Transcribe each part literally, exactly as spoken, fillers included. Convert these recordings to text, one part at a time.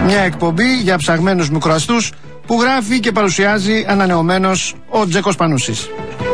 Μια εκπομπή για ψαγμένους μικροαστούς που γράφει και παρουσιάζει ανανεωμένος ο Τζέκος Πανούσης.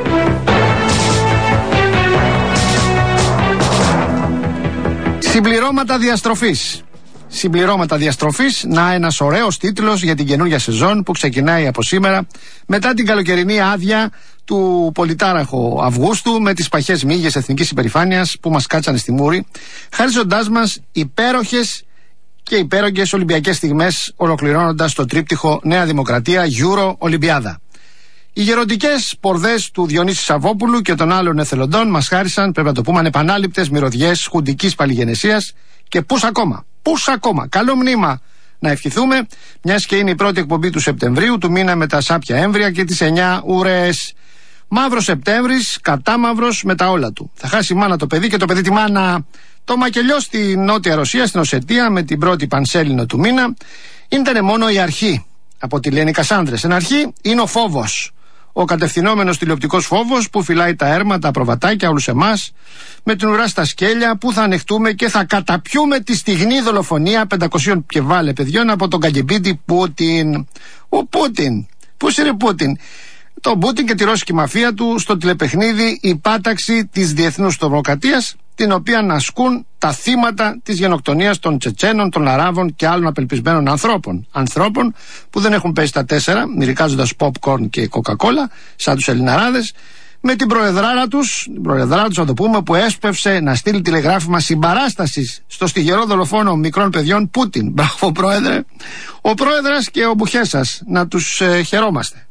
Συμπληρώματα διαστροφής. Συμπληρώματα διαστροφής, να ένας ωραίος τίτλος για την καινούργια σεζόν που ξεκινάει από σήμερα, μετά την καλοκαιρινή άδεια του πολυτάραχου Αυγούστου με τις παχές μύγες εθνικής υπερηφάνειας που μας κάτσανε στη μούρη, χαρίζοντάς μας υπέροχες και υπέρογγες Ολυμπιακές στιγμές, ολοκληρώνοντας το τρίπτυχο Νέα Δημοκρατία Euro Ολυμπιάδα. Οι γεροντικές πορδές του Διονύση Σαββόπουλου και των άλλων εθελοντών μας χάρισαν, πρέπει να το πούμε, ανεπανάληπτες μυρωδιές χουντικής παλιγενεσίας και πούς ακόμα. Πούς ακόμα. Καλό μνήμα να ευχηθούμε, μιας και είναι η πρώτη εκπομπή του Σεπτεμβρίου, του μήνα με τα σάπια έμβρια και τις εννιά ουρές. Μαύρος Σεπτέμβρης, κατάμαυρος με τα όλα του. Θα χάσει η μάνα το παιδί και το παιδί τη μάνα. Το μακελιό στη Νότια Ρωσία, στην Οσετία, με την πρώτη πανσέλινο του μήνα, ήταν μόνο η αρχή. Από τη λένε οι Κασάνδρες. Εν αρχή είναι ο φόβος. Ο κατευθυνόμενος τηλεοπτικός φόβος που φυλάει τα έρμα, τα προβατάκια, όλους εμάς, με την ουρά στα σκέλια που θα ανεχτούμε και θα καταπιούμε τη στιγνή δολοφονία πεντακόσιων και βάλε παιδιών από τον καγκεμπίτη Πούτιν. Ο Πούτιν. Πώς είναι Πούτιν? Το Πούτιν και τη ρώσικη μαφία του στο τηλεπαιχνίδι η πάταξη της διεθνούς τρομοκρατίας, την οποία ασκούν τα θύματα της γενοκτονίας των Τσετσένων, των Αράβων και άλλων απελπισμένων ανθρώπων. Ανθρώπων που δεν έχουν πέσει τα τέσσερα, μυρικάζοντας popcorn και κοκακόλα, σαν τους Ελληναράδες, με την προεδράρα τους, την προεδράρα τους, να το πούμε, που έσπευσε να στείλει τηλεγράφημα συμπαράστασης στο στιγερό δολοφόνο μικρών παιδιών Πούτιν. Μπράβο, πρόεδρε. Ο πρόεδρας και ο μπουχές σας, να τους ε, χαιρόμαστε.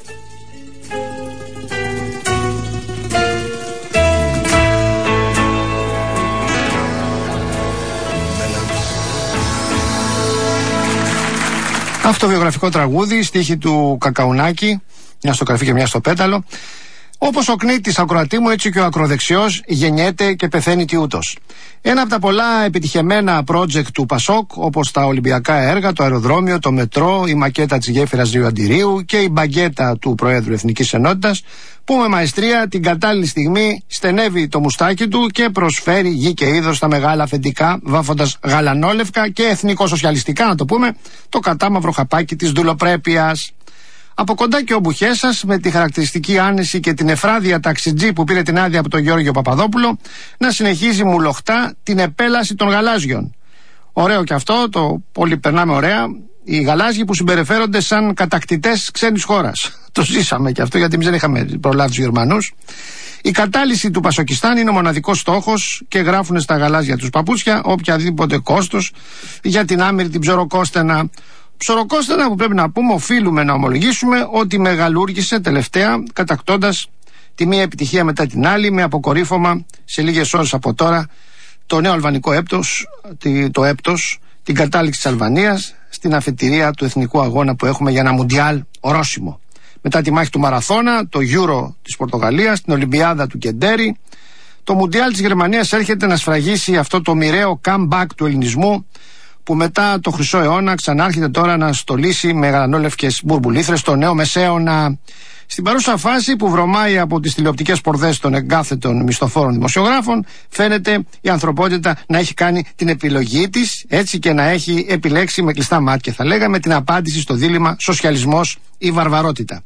Αυτοβιογραφικό τραγούδι, στίχη του Κακαουνάκη, μια στο καρφί και μια στο πέταλο. Όπως ο κνήτης ακροατή μου, έτσι και ο ακροδεξιός γεννιέται και πεθαίνει τιούτος. Ένα από τα πολλά επιτυχημένα project του Πασόκ, όπως τα Ολυμπιακά έργα, το αεροδρόμιο, το μετρό, η μακέτα της γέφυρας Ρίου Αντιρίου και η μπαγκέτα του Προέδρου Εθνικής Ενότητας, που με μαεστρία την κατάλληλη στιγμή στενεύει το μουστάκι του και προσφέρει γη και είδος στα μεγάλα αφεντικά, βάφοντας γαλανόλευκα και εθνικοσοσιαλιστικά, να το πούμε, το κατάμαυρο χαπάκι της δουλοπρέπειας. Από κοντά και ο μπουχές σας, με τη χαρακτηριστική άνεση και την εφράδια ταξιτζή που πήρε την άδεια από τον Γιώργο Παπαδόπουλο, να συνεχίζει μουλοχτά την επέλαση των γαλάζιων. Ωραίο και αυτό, το πολύ περνάμε ωραία. Οι γαλάζιοι που συμπεριφέρονται σαν κατακτητές ξένης χώρας. Το ζήσαμε και αυτό, γιατί εμείς δεν είχαμε προλάβει τους Γερμανούς. Η κατάλυση του Πασοκιστάν είναι ο μοναδικός στόχος και γράφουν στα γαλάζια τους παπούτσια οποιαδήποτε κόστος για την άμυρη την ψωροκόστενα. Ψωροκόστενα που πρέπει να πούμε, οφείλουμε να ομολογήσουμε ότι μεγαλούργησε τελευταία, κατακτώντας τη μία επιτυχία μετά την άλλη, με αποκορύφωμα σε λίγες ώρες από τώρα το νέο αλβανικό έπτος, το έπτος, την κατάληξη της Αλβανίας στην αφετηρία του εθνικού αγώνα που έχουμε για ένα μουντιάλ ορόσημο. Μετά τη μάχη του Μαραθώνα, το Euro της Πορτογαλίας, την Ολυμπιάδα του Κεντέρι, το μουντιάλ της Γερμανίας έρχεται να σφραγίσει αυτό το μοιραίο comeback του ελληνισμού, που μετά το Χρυσό αιώνα ξανάρχεται τώρα να στολίσει με γαλανόλευκες μπουρμπουλήθρες στο νέο μεσαίωνα. Στην παρούσα φάση που βρωμάει από τις τηλεοπτικές πορδές των εγκάθετων μισθοφόρων δημοσιογράφων, φαίνεται η ανθρωπότητα να έχει κάνει την επιλογή της, έτσι, και να έχει επιλέξει με κλειστά μάτια, θα λέγαμε, την απάντηση στο δίλημμα σοσιαλισμός ή βαρβαρότητα.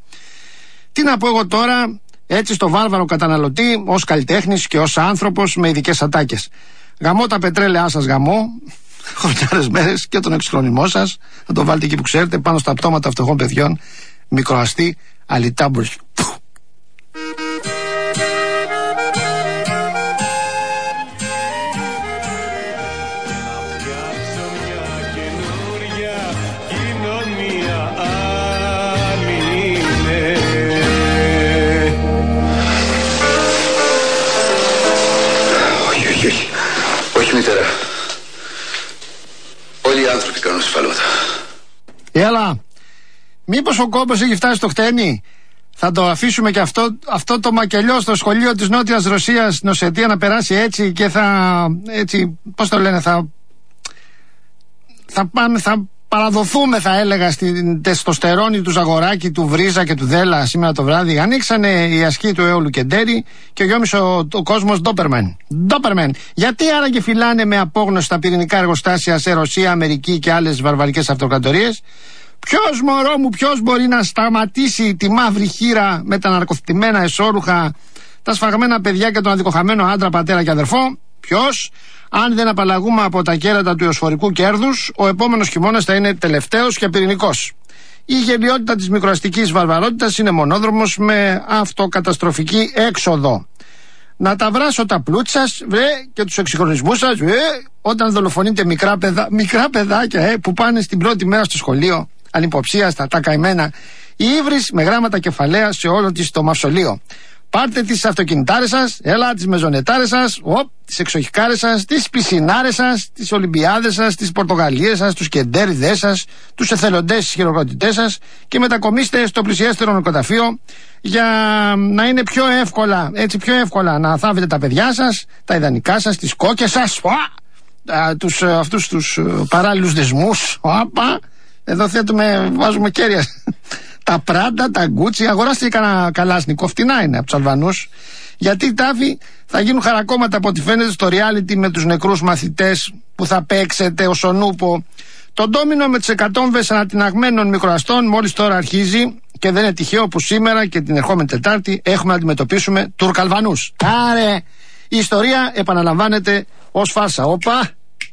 Τι να πω εγώ τώρα, έτσι, στο βάρβαρο καταναλωτή, ως καλλιτέχνης και ως άνθρωπος με ειδικές ατάκες. Γαμώ τα πετρέλαιά σας, γαμώ. Χρονιάρες μέρες και τον εξχρονισμό σας. Θα το βάλετε εκεί που ξέρετε, πάνω στα πτώματα φτωχών παιδιών. Μικροαστή, αλιτάμπρος. Όχι, όχι, όχι. Όχι, μητέρα. Όλοι οι άνθρωποι κάνουν σφάλματα. Έλα, μήπως ο κόμπος έχει φτάσει στο χτένι? Θα το αφήσουμε και αυτό, αυτό το μακελιό στο σχολείο της Νότιας Ρωσίας στην Οσετία να περάσει έτσι και θα, έτσι, πώς το λένε, θα, θα πάμε, θα παραδοθούμε, θα έλεγα, στην τεστοστερόνη του Ζαγοράκη, του Βρίζα και του Δέλα σήμερα το βράδυ. Ανοίξανε οι ασκοί του Εόλου Κεντέρι και γιόμισε ο, ο κόσμος Ντόπερμεν. Ντόπερμεν. Γιατί άραγε φυλάνε με απόγνωση τα πυρηνικά εργοστάσια σε Ρωσία, Αμερική και άλλες βαρβαρικές αυτοκρατορίες? Ποιος, μωρό μου, ποιος μπορεί να σταματήσει τη μαύρη χείρα με τα ναρκωθυμένα εσώρουχα, τα σφαγμένα παιδιά και τον αδικοχαμένο άντρα, πατέρα και αδερφό? Ποιος? Αν δεν απαλλαγούμε από τα κέρατα του ιωσφορικού κέρδους, ο επόμενος χειμώνας θα είναι τελευταίος και πυρηνικός. Η γελιότητα της μικροαστικής βαρβαρότητας είναι μονόδρομος με αυτοκαταστροφική έξοδο. Να τα βράσω τα πλούτσα σας, βρε, και τους εξυγχρονισμούς σας, βρε, όταν δολοφονείτε μικρά, παιδα, μικρά παιδάκια ε, που πάνε στην πρώτη μέρα στο σχολείο, ανυποψίαστα, τα καημένα, η ύβρις με γράμματα κεφαλαία σε όλο της το μαυσολείο. Πάρτε τις αυτοκινητάρες σας, έλα τις μεζονετάρες σας, οπ, τις εξοχικάρες σας, τις πισινάρες σας, τις Ολυμπιάδες σας, τις Πορτογαλίες σας, τους κεντέριδες σας, τους εθελοντές, τις χειροκροτητές σας και μετακομίστε στο πλησιέστερο νοικοταφείο για να είναι πιο εύκολα, έτσι πιο εύκολα να θάβετε τα παιδιά σας, τα ιδανικά σας, τις κόκκες σας, α, τους, αυτούς τους παράλληλους δεσμούς, οπα, εδώ θέτουμε, βάζουμε κέρια. Τα Πράντα, τα Γκούτσι, αγοράστε κανένα καλάσνικο, φτηνά είναι από τους Αλβανούς. Γιατί οι τάφοι θα γίνουν χαρακόμματα από ό,τι φαίνεται στο reality με τους νεκρούς μαθητές που θα παίξετε ως ο Νούπο. Το ντόμινο με τις εκατόμβες ανατιναγμένων μικροαστών μόλις τώρα αρχίζει και δεν είναι τυχαίο που σήμερα και την ερχόμενη Τετάρτη έχουμε να αντιμετωπίσουμε Τουρκαλβανούς. Άρε, η ιστορία επαναλαμβάνεται ως φάρσα. Όπα!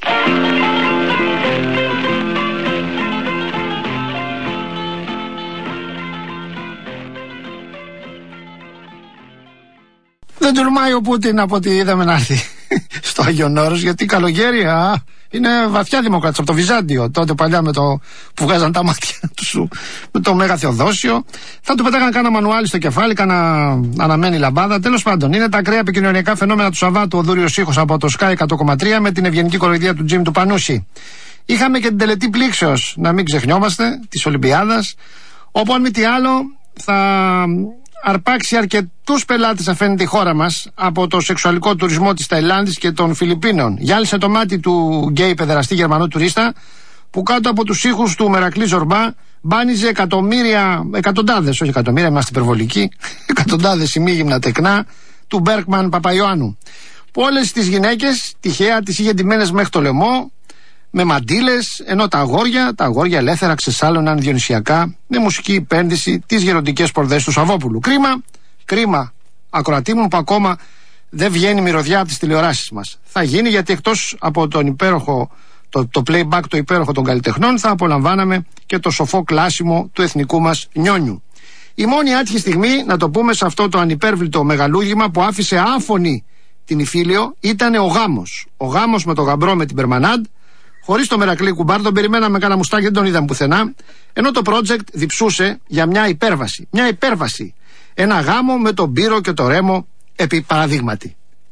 Δεν τολμάει ο Πούτιν από ό,τι είδαμε να έρθει στο Άγιον Όρος, γιατί καλοκαίρι α, είναι βαθιά δημοκράτης από το Βυζάντιο, τότε παλιά με το που βγάζαν τα μάτια του με το Μέγα Θεοδόσιο. Θα του πετάγαν κάνα μανουάλι στο κεφάλι, κάνα αναμένη λαμπάδα. Τέλος πάντων, είναι τα ακραία επικοινωνιακά φαινόμενα του Σαββάτου ο Δούριος Ήχος από το Sky εκατό κόμμα τρία με την ευγενική κοροϊδία του Τζιμ του Πανούση. Είχαμε και την τελετή πλήξεως, να μην ξεχνιόμαστε, της Ολυμπιάδας, όπου αν μη τι άλλο θα αρπάξει αρκετούς πελάτες, αφαίνεται, η χώρα μας από το σεξουαλικό τουρισμό της Ταϊλάνδης και των Φιλιππίνων. Γυάλισε το μάτι του γκέι παιδεραστή Γερμανού τουρίστα που κάτω από τους ήχους του Μερακλή Ζορμπά μπάνιζε εκατομμύρια, εκατοντάδες, όχι εκατομμύρια, είμαστε υπερβολικοί, εκατοντάδες ημίγυμνα τεκνά του Μπέρκμαν Παπαϊωάννου. Που όλες τις γυναίκες τυχαία τις είχε ντυμένες μέχρι το λαιμό με μαντήλες, ενώ τα αγόρια, τα αγόρια ελεύθερα ξεσάλωναν διονυσιακά με μουσική επένδυση τις γεροντικές πορδές του Σαββόπουλου. Κρίμα, κρίμα, ακροατή μου, που ακόμα δεν βγαίνει μυρωδιά από τις τηλεοράσεις μας. Θα γίνει, γιατί εκτός από τον υπέροχο, το, το playback το υπέροχο των καλλιτεχνών, θα απολαμβάναμε και το σοφό κλάσιμο του εθνικού μας νιόνιου. Η μόνη άτυχη στιγμή, να το πούμε, σε αυτό το ανυπέρβλητο μεγαλούγημα που άφησε άφωνη την Ιφίλιο ήταν ο γάμος. Ο γάμος με το γαμπρό με την Περμανάντ. Χωρίς το Μερακλή Κουμπάρ, τον περιμέναμε κάνα μουστάκι, δεν τον είδαμε πουθενά. Ενώ το project διψούσε για μια υπέρβαση. Μια υπέρβαση. Ένα γάμο με τον Πύρο και το Ρέμο επί παραδείγματι.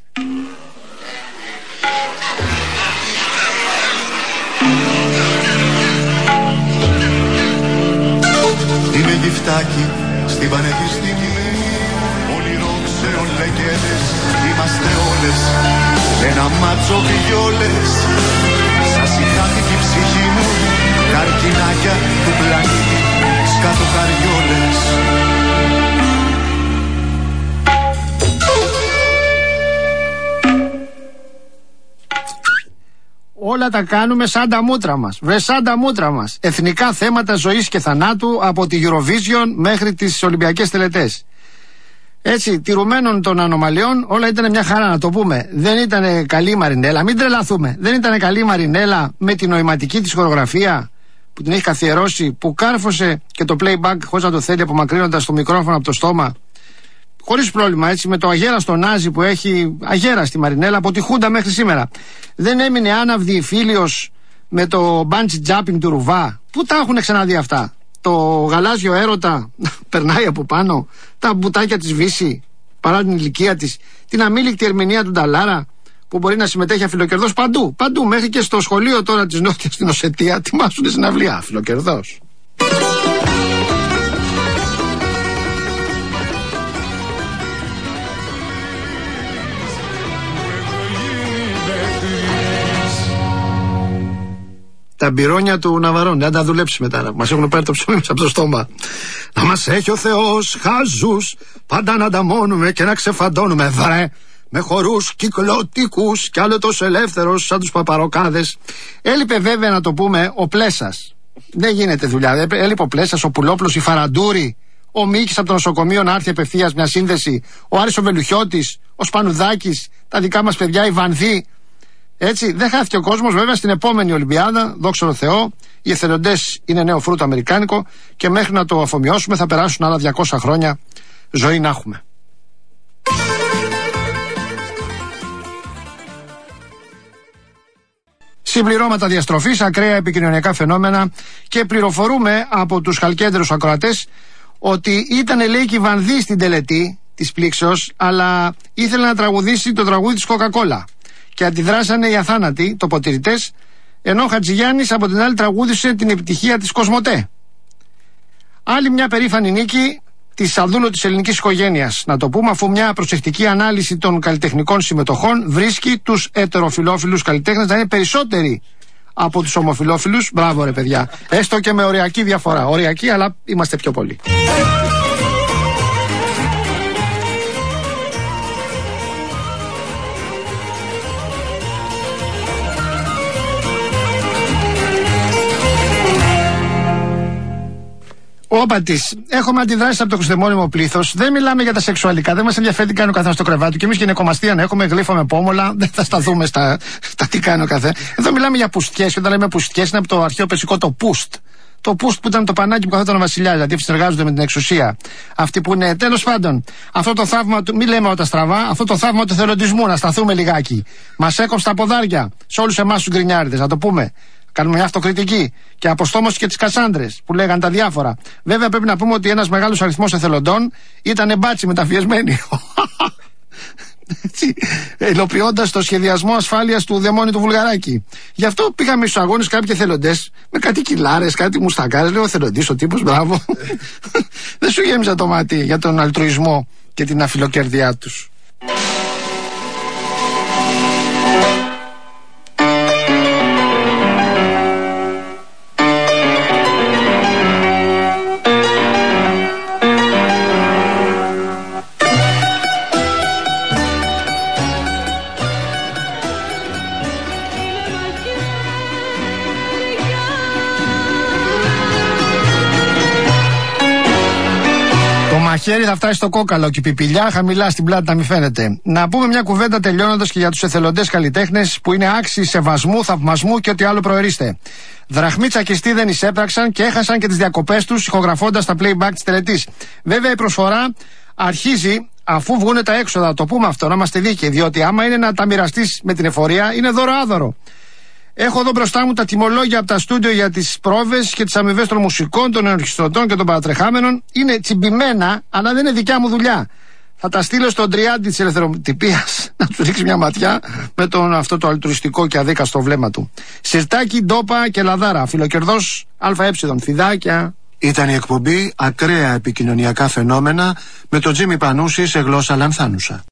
Είμαι γυφτάκι στην πανεπιστήμη, όνειρο ξέων λεκέντες. Είμαστε όλες ένα μάτσο βιόλες. Σας είχα την ψυχή μου, καρκινάκια του πλανήτη, σκατοκαριόλες. Όλα τα κάνουμε σαν τα μούτρα μας. Βρε, σαν τα μούτρα μας. Εθνικά θέματα ζωής και θανάτου από τη Eurovision μέχρι τις Ολυμπιακές τελετές. Έτσι, τηρουμένων των ανομαλιών, όλα ήταν μια χαρά, να το πούμε. Δεν ήταν καλή η Μαρινέλα, μην τρελαθούμε. Δεν ήταν καλή η Μαρινέλα με την νοηματική της χορογραφία που την έχει καθιερώσει, που κάρφωσε και το playback χωρίς να το θέλει, απομακρύνοντας το μικρόφωνο από το στόμα. Χωρίς πρόβλημα, έτσι, με το αγέραστο νάζι που έχει, αγέραστη Μαρινέλα από τη Χούντα μέχρι σήμερα. Δεν έμεινε άναυδη η Φίλιος με το bungee jumping του Ρουβά. Πού τα έχουν ξαναδεί αυτά? Το γαλάζιο έρωτα περνάει από πάνω, τα μπουτάκια της Βύση παρά την ηλικία της, την αμήλικτη ερμηνεία του Νταλάρα που μπορεί να συμμετέχει αφιλοκερδός παντού, παντού, μέχρι και στο σχολείο τώρα της Νότιας στην Οσετία ετοιμάσουν συναυλία αφιλοκερδός. Τα μπυρόνια του Ναβαρών, δεν τα δουλέψει μετά. Μας έχουν πάρει το ψωμί μας από το στόμα. Να μας έχει ο Θεός χαζούς, πάντα να ανταμώνουμε και να ξεφαντώνουμε, βρε. Με χορούς κυκλωτικούς κι άλλο τόσο ελεύθερος σαν τους παπαροκάδες. Έλειπε βέβαια, να το πούμε, ο Πλέσας. Δεν γίνεται δουλειά. Έλειπε ο Πλέσας, ο Πουλόπουλος, η Φαραντούρη, ο Μίκης από το νοσοκομείο να έρθει απευθείας μια σύνδεση, ο Άρης ο Βελουχιώτης, ο Σπανουδάκης, τα δικά μας παιδιά, η Βανδύ. Έτσι, δεν χάθηκε ο κόσμος. Βέβαια στην επόμενη Ολυμπιάδα, δόξα τω Θεώ, οι εθελοντές είναι νέο φρούτο αμερικάνικο και μέχρι να το αφομοιώσουμε θα περάσουν άλλα διακόσια χρόνια ζωή να έχουμε. Συμπληρώματα διαστροφής, ακραία επικοινωνιακά φαινόμενα και πληροφορούμε από τους χαλκέντερους ακροατές ότι ήταν, λέει, και η Βανδύ στην τελετή της πλήξεως, αλλά ήθελε να τραγουδήσει το τραγούδι της Coca-Cola και αντιδράσανε οι αθάνατοι τοποτηρητές, ενώ ο Χατζηγιάννης από την άλλη τραγούδισε την επιτυχία της Κοσμοτέ. Άλλη μια περήφανη νίκη της αδούλου της ελληνικής οικογένειας, να το πούμε, αφού μια προσεκτική ανάλυση των καλλιτεχνικών συμμετοχών βρίσκει τους ετεροφιλόφιλους καλλιτέχνες να είναι περισσότεροι από τους ομοφιλόφιλους. Μπράβο ρε παιδιά, έστω και με οριακή διαφορά. Οριακή, αλλά είμαστε πιο πολλοί. Όπα της. Έχουμε αντιδράσεις από το χριστεμόνιμο πλήθος. Δεν μιλάμε για τα σεξουαλικά. Δεν μας ενδιαφέρει τι κάνει ο καθένας στο κρεβάτι του. Και εμείς γυναικομαστία να έχουμε, γλύφα με πόμολα. Δεν θα σταθούμε στα, στα τι κάνει ο καθένας. Εδώ μιλάμε για πουστιές. Και όταν λέμε πουστιές είναι από το αρχαίο περσικό το πουστ. Το πουστ που ήταν το πανάκι που καθόταν ο βασιλιάς. Δηλαδή αυτοί συνεργάζονται με την εξουσία. Αυτοί που είναι. Τέλος πάντων, αυτό το θαύμα του. Μην λέμε όταν στραβά. Αυτό το θαύμα του εθελοντισμού. Να σταθούμε λιγάκι. Μας έκοψε τα ποδάρια σε όλους εμάς τους γκρινιάριδες. Να το πούμε. Κάνουμε μια αυτοκριτική και αποστόμωση και τις Κασάνδρες που λέγαν τα διάφορα. Βέβαια πρέπει να πούμε ότι ένας μεγάλος αριθμός εθελοντών ήταν μπάτσι μεταφιεσμένοι. Υλοποιώντας το σχεδιασμό ασφάλειας του δαιμόνι του Βουλγαράκη. Γι' αυτό πήγαμε στους αγώνες κάποιοι εθελοντές με κάτι κιλάρες, κάτι μουστακάρες. Λέω εθελοντής ο τύπος, μπράβο. Δεν σου γέμιζα το μάτι για τον αλτρουισμό και την αφιλοκερδιά τους. Χέρι θα φτάσει στο κόκαλο και η πιπηλιά χαμηλά στην πλάτη να μην φαίνεται. Να πούμε μια κουβέντα τελειώνοντας και για τους εθελοντές καλλιτέχνες που είναι άξιοι σεβασμού, θαυμασμού και ό,τι άλλο προορίστε. Δραχμή τσακιστή δεν εισέπραξαν και έχασαν και τις διακοπές τους ηχογραφώντας τα playback της τελετής. Βέβαια η προσφορά αρχίζει αφού βγουν τα έξοδα. Το πούμε αυτό, να είμαστε δίκαιοι, διότι άμα είναι να τα μοιραστείς με την εφορία είναι δώρο-άδωρο. Έχω εδώ μπροστά μου τα τιμολόγια από τα στούντιο για τις πρόβες και τις αμοιβές των μουσικών, των ενορχιστρωτών και των παρατρεχάμενων. Είναι τσιμπημένα, αλλά δεν είναι δικιά μου δουλειά. Θα τα στείλω στον τριάντη της ελευθεροτυπίας να του ρίξει μια ματιά με τον αυτό το αλτρουιστικό και αδίκαστο βλέμμα του. Σιρτάκι, ντόπα και λαδάρα. Φιλοκερδός ΑΕ, φιδάκια. Ήταν η εκπομπή Ακραία επικοινωνιακά φαινόμενα με τον Τζίμι Πανούση σε γλώσσα λανθάνουσα.